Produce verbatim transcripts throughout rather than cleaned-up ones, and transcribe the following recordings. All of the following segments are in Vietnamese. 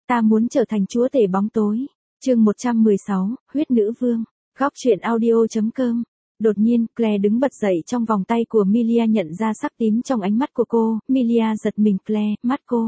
Ta muốn trở thành chúa tể bóng tối. Chương một trăm mười sáu, huyết nữ vương. Góc truyện audio chấm com. Đột nhiên, Claire đứng bật dậy trong vòng tay của Milia, nhận ra sắc tím trong ánh mắt của cô. Milia giật mình. Claire, mắt cô.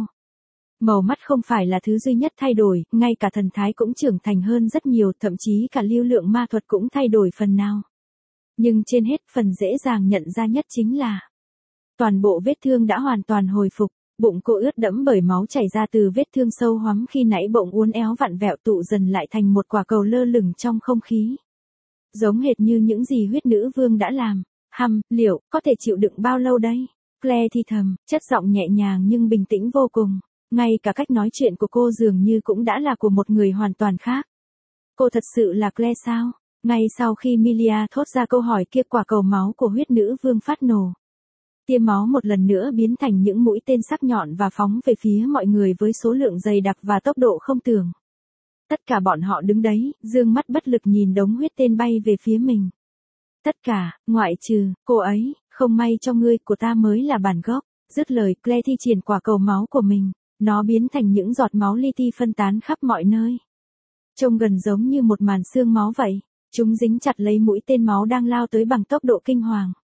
Màu mắt không phải là thứ duy nhất thay đổi, ngay cả thần thái cũng trưởng thành hơn rất nhiều, thậm chí cả lưu lượng ma thuật cũng thay đổi phần nào. Nhưng trên hết, phần dễ dàng nhận ra nhất chính là toàn bộ vết thương đã hoàn toàn hồi phục. Bụng cô ướt đẫm bởi máu chảy ra từ vết thương sâu hoắm khi nãy, bụng uốn éo vặn vẹo tụ dần lại thành một quả cầu lơ lửng trong không khí. Giống hệt như những gì huyết nữ vương đã làm. Hăm, liệu, có thể chịu đựng bao lâu đây? Claire thì thầm, chất giọng nhẹ nhàng nhưng bình tĩnh vô cùng. Ngay cả cách nói chuyện của cô dường như cũng đã là của một người hoàn toàn khác. Cô thật sự là Claire sao? Ngay sau khi Milia thốt ra câu hỏi kia, quả cầu máu của huyết nữ vương phát nổ. Tia máu một lần nữa biến thành những mũi tên sắc nhọn và phóng về phía mọi người với số lượng dày đặc và tốc độ không tưởng. Tất cả bọn họ đứng đấy, dương mắt bất lực nhìn đống huyết tên bay về phía mình. Tất cả, ngoại trừ, cô ấy, không may cho ngươi, của ta mới là bản gốc. Dứt lời, Claire thi triển quả cầu máu của mình. Nó biến thành những giọt máu li ti phân tán khắp mọi nơi. Trông gần giống như một màn xương máu vậy. Chúng dính chặt lấy mũi tên máu đang lao tới bằng tốc độ kinh hoàng.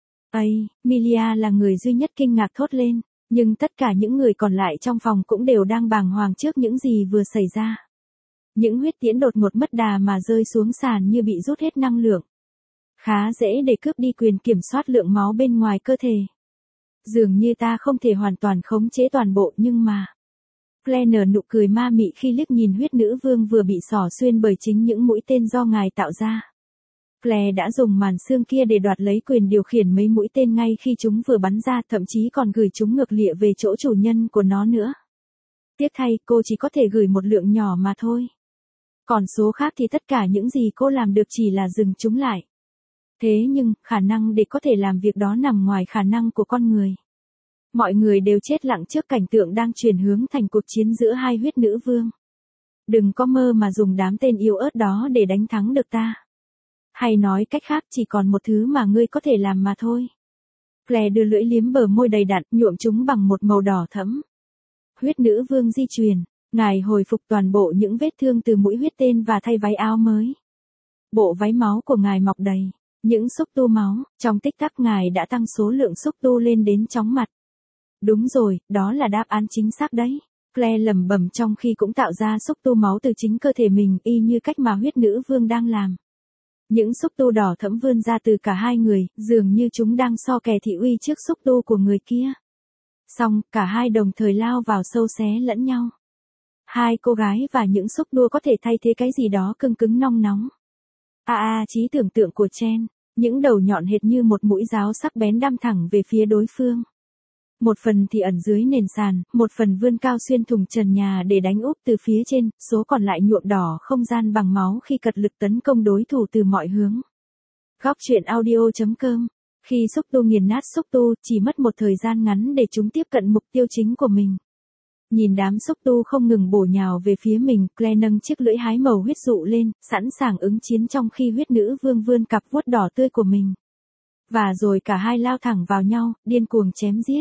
Ây, Milia là người duy nhất kinh ngạc thốt lên, nhưng tất cả những người còn lại trong phòng cũng đều đang bàng hoàng trước những gì vừa xảy ra. Những huyết tiễn đột ngột mất đà mà rơi xuống sàn như bị rút hết năng lượng. Khá dễ để cướp đi quyền kiểm soát lượng máu bên ngoài cơ thể. Dường như ta không thể hoàn toàn khống chế toàn bộ, nhưng mà... Claire nở nụ cười ma mị khi liếc nhìn huyết nữ vương vừa bị xỏ xuyên bởi chính những mũi tên do ngài tạo ra. Claire đã dùng màn xương kia để đoạt lấy quyền điều khiển mấy mũi tên ngay khi chúng vừa bắn ra, thậm chí còn gửi chúng ngược lịa về chỗ chủ nhân của nó nữa. Tiếc thay, cô chỉ có thể gửi một lượng nhỏ mà thôi. Còn số khác thì tất cả những gì cô làm được chỉ là dừng chúng lại. Thế nhưng, khả năng để có thể làm việc đó nằm ngoài khả năng của con người. Mọi người đều chết lặng trước cảnh tượng đang chuyển hướng thành cuộc chiến giữa hai huyết nữ vương. Đừng có mơ mà dùng đám tên yếu ớt đó để đánh thắng được ta. Hay nói cách khác, chỉ còn một thứ mà ngươi có thể làm mà thôi. Claire đưa lưỡi liếm bờ môi đầy đặn, nhuộm chúng bằng một màu đỏ thẫm. Huyết nữ vương di chuyển, ngài hồi phục toàn bộ những vết thương từ mũi huyết tên và thay váy áo mới. Bộ váy máu của ngài mọc đầy những xúc tu máu, trong tích tắc ngài đã tăng số lượng xúc tu lên đến chóng mặt. Đúng rồi, đó là đáp án chính xác đấy. Claire lẩm bẩm trong khi cũng tạo ra xúc tu máu từ chính cơ thể mình, y như cách mà huyết nữ vương đang làm. Những xúc tu đỏ thẫm vươn ra từ cả hai người, dường như chúng đang so kè thị uy trước xúc tu của người kia. Xong, cả hai đồng thời lao vào sâu xé lẫn nhau. Hai cô gái và những xúc đua có thể thay thế cái gì đó cứng cứng nong nóng. À à, trí tưởng tượng của Chen, những đầu nhọn hệt như một mũi giáo sắc bén đâm thẳng về phía đối phương. Một phần thì ẩn dưới nền sàn, một phần vươn cao xuyên thủng trần nhà để đánh úp từ phía trên, số còn lại nhuộm đỏ không gian bằng máu khi cật lực tấn công đối thủ từ mọi hướng. Góc truyện audio chấm com. Khi xúc tu nghiền nát xúc tu, chỉ mất một thời gian ngắn để chúng tiếp cận mục tiêu chính của mình. Nhìn đám xúc tu không ngừng bổ nhào về phía mình, Claire nâng chiếc lưỡi hái màu huyết dụ lên, sẵn sàng ứng chiến trong khi huyết nữ vương vươn cặp vuốt đỏ tươi của mình. Và rồi cả hai lao thẳng vào nhau, điên cuồng chém giết.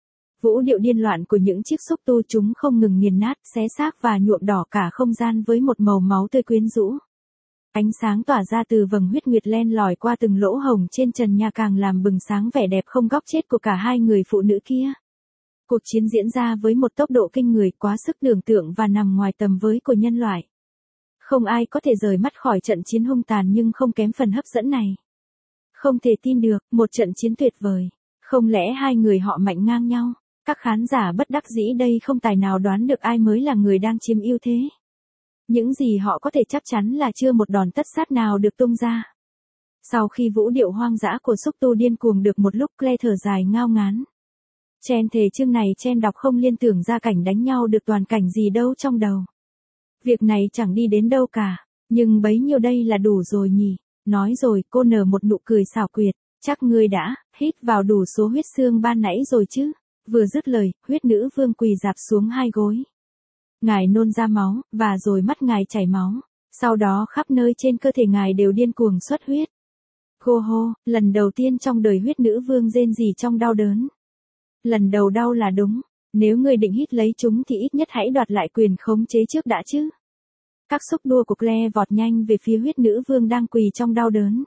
Vũ điệu điên loạn của những chiếc xúc tu, chúng không ngừng nghiền nát, xé xác và nhuộm đỏ cả không gian với một màu máu tươi quyến rũ. Ánh sáng tỏa ra từ vầng huyết nguyệt len lỏi qua từng lỗ hổng trên trần nhà càng làm bừng sáng vẻ đẹp không góc chết của cả hai người phụ nữ kia. Cuộc chiến diễn ra với một tốc độ kinh người, quá sức tưởng tượng và nằm ngoài tầm với của nhân loại. Không ai có thể rời mắt khỏi trận chiến hung tàn nhưng không kém phần hấp dẫn này. Không thể tin được, một trận chiến tuyệt vời. Không lẽ hai người họ mạnh ngang nhau? Các khán giả bất đắc dĩ đây không tài nào đoán được ai mới là người đang chiếm ưu thế. Những gì họ có thể chắc chắn là chưa một đòn tất sát nào được tung ra. Sau khi vũ điệu hoang dã của xúc tu điên cuồng được một lúc, Claire thở dài ngao ngán. Chen thề chương này Chen đọc không liên tưởng ra cảnh đánh nhau được toàn cảnh gì đâu trong đầu. Việc này chẳng đi đến đâu cả, nhưng bấy nhiêu đây là đủ rồi nhỉ. Nói rồi, cô nở một nụ cười xảo quyệt. Chắc ngươi đã hít vào đủ số huyết xương ban nãy rồi chứ. Vừa dứt lời, huyết nữ vương quỳ rạp xuống hai gối. Ngài nôn ra máu, và rồi mắt ngài chảy máu. Sau đó khắp nơi trên cơ thể ngài đều điên cuồng xuất huyết. Cô hô, lần đầu tiên trong đời huyết nữ vương rên rỉ trong đau đớn. Lần đầu đau là đúng. Nếu ngươi định hít lấy chúng thì ít nhất hãy đoạt lại quyền khống chế trước đã chứ. Các xúc đua của Claire vọt nhanh về phía huyết nữ vương đang quỳ trong đau đớn.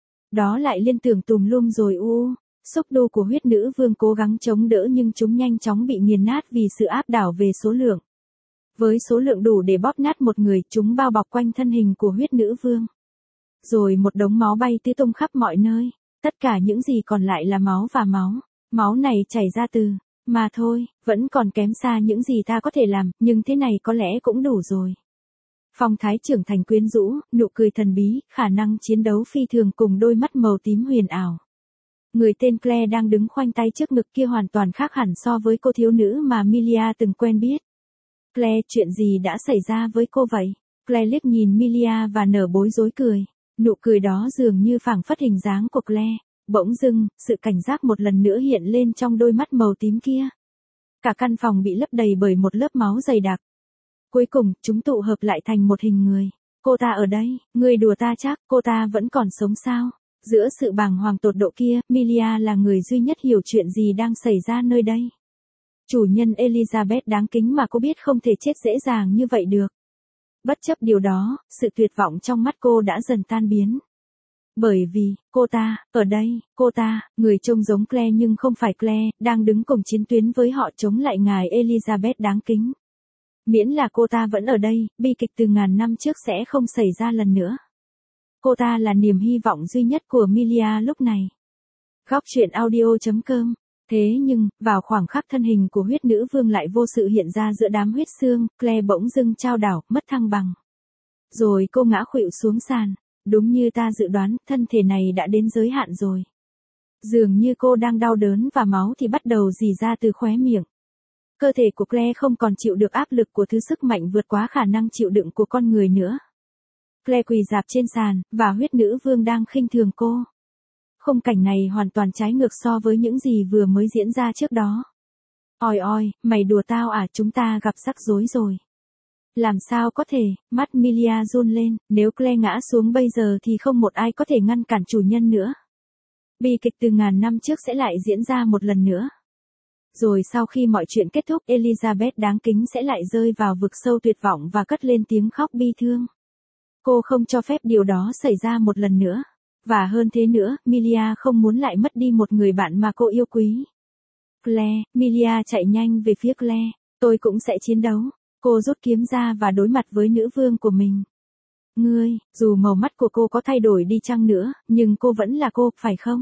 Đó lại liên tưởng tùm lum rồi u. Xúc đua của huyết nữ vương cố gắng chống đỡ nhưng chúng nhanh chóng bị nghiền nát vì sự áp đảo về số lượng. Với số lượng đủ để bóp nát một người, chúng bao bọc quanh thân hình của huyết nữ vương. Rồi một đống máu bay tứ tung khắp mọi nơi. Tất cả những gì còn lại là máu và máu. Máu này chảy ra từ... Mà thôi, vẫn còn kém xa những gì ta có thể làm, nhưng thế này có lẽ cũng đủ rồi. Phong thái trưởng thành quyến rũ, nụ cười thần bí, khả năng chiến đấu phi thường cùng đôi mắt màu tím huyền ảo. Người tên Claire đang đứng khoanh tay trước ngực kia hoàn toàn khác hẳn so với cô thiếu nữ mà Milia từng quen biết. Claire, chuyện gì đã xảy ra với cô vậy? Claire liếc nhìn Milia và nở bối rối cười. Nụ cười đó dường như phảng phất hình dáng của Claire. Bỗng dưng, sự cảnh giác một lần nữa hiện lên trong đôi mắt màu tím kia. Cả căn phòng bị lấp đầy bởi một lớp máu dày đặc. Cuối cùng, chúng tụ hợp lại thành một hình người. Cô ta ở đây, người đùa ta chắc, cô ta vẫn còn sống sao? Giữa sự bàng hoàng tột độ kia, Milia là người duy nhất hiểu chuyện gì đang xảy ra nơi đây. Chủ nhân Elizabeth đáng kính mà cô biết không thể chết dễ dàng như vậy được. Bất chấp điều đó, sự tuyệt vọng trong mắt cô đã dần tan biến. Bởi vì, cô ta, ở đây, cô ta, người trông giống Claire nhưng không phải Claire, đang đứng cùng chiến tuyến với họ chống lại ngài Elizabeth đáng kính. Miễn là cô ta vẫn ở đây, bi kịch từ ngàn năm trước sẽ không xảy ra lần nữa. Cô ta là niềm hy vọng duy nhất của Milia lúc này. Góc truyện audio chấm com. Thế nhưng, vào khoảng khắc thân hình của huyết nữ vương lại vô sự hiện ra giữa đám huyết xương, Claire bỗng dưng chao đảo, mất thăng bằng. Rồi cô ngã khuỵu xuống sàn. Đúng như ta dự đoán, thân thể này đã đến giới hạn rồi. Dường như cô đang đau đớn và máu thì bắt đầu rỉ ra từ khóe miệng. Cơ thể của Claire không còn chịu được áp lực của thứ sức mạnh vượt quá khả năng chịu đựng của con người nữa. Claire quỳ rạp trên sàn, và huyết nữ vương đang khinh thường cô. Khung cảnh này hoàn toàn trái ngược so với những gì vừa mới diễn ra trước đó. Oi oi, mày đùa tao à, chúng ta gặp rắc rối rồi. Làm sao có thể, mắt Milia run lên, nếu Claire ngã xuống bây giờ thì không một ai có thể ngăn cản chủ nhân nữa. Bi kịch từ ngàn năm trước sẽ lại diễn ra một lần nữa. Rồi sau khi mọi chuyện kết thúc, Elizabeth đáng kính sẽ lại rơi vào vực sâu tuyệt vọng và cất lên tiếng khóc bi thương. Cô không cho phép điều đó xảy ra một lần nữa. Và hơn thế nữa, Milia không muốn lại mất đi một người bạn mà cô yêu quý. Claire, Milia chạy nhanh về phía Claire. Tôi cũng sẽ chiến đấu. Cô rút kiếm ra và đối mặt với nữ vương của mình. Ngươi, dù màu mắt của cô có thay đổi đi chăng nữa, nhưng cô vẫn là cô, phải không?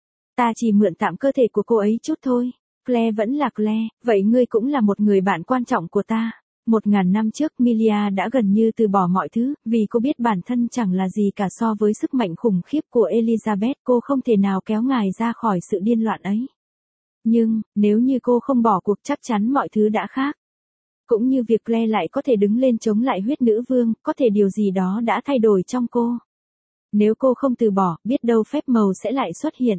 Ta chỉ mượn tạm cơ thể của cô ấy chút thôi. Claire vẫn là Claire, vậy ngươi cũng là một người bạn quan trọng của ta. Một ngàn năm trước Milia đã gần như từ bỏ mọi thứ, vì cô biết bản thân chẳng là gì cả so với sức mạnh khủng khiếp của Elizabeth. Cô không thể nào kéo ngài ra khỏi sự điên loạn ấy. Nhưng, nếu như cô không bỏ cuộc chắc chắn mọi thứ đã khác. Cũng như việc Claire lại có thể đứng lên chống lại huyết nữ vương, có thể điều gì đó đã thay đổi trong cô. Nếu cô không từ bỏ, biết đâu phép màu sẽ lại xuất hiện.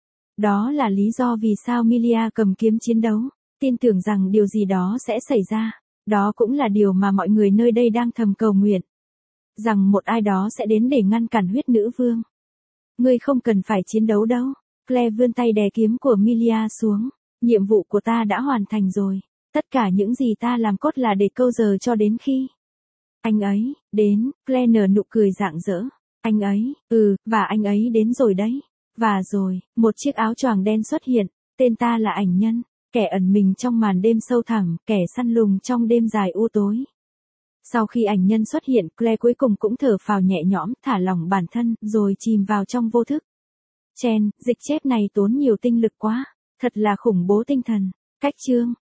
Đó là lý do vì sao Milia cầm kiếm chiến đấu, tin tưởng rằng điều gì đó sẽ xảy ra. Đó cũng là điều mà mọi người nơi đây đang thầm cầu nguyện. Rằng một ai đó sẽ đến để ngăn cản huyết nữ vương. Ngươi không cần phải chiến đấu đâu. Claire vươn tay đè kiếm của Milia xuống. Nhiệm vụ của ta đã hoàn thành rồi. Tất cả những gì ta làm cốt là để câu giờ cho đến khi anh ấy đến. Claire nở nụ cười rạng rỡ. Anh ấy, ừ, và anh ấy đến rồi đấy. Và rồi, một chiếc áo choàng đen xuất hiện. Tên ta là ảnh nhân. Kẻ ẩn mình trong màn đêm sâu thẳm, kẻ săn lùng trong đêm dài u tối. Sau khi ảnh nhân xuất hiện, Claire cuối cùng cũng thở phào nhẹ nhõm, thả lỏng bản thân, rồi chìm vào trong vô thức. Chen, dịch chép này tốn nhiều tinh lực quá. Thật là khủng bố tinh thần. Cách chương.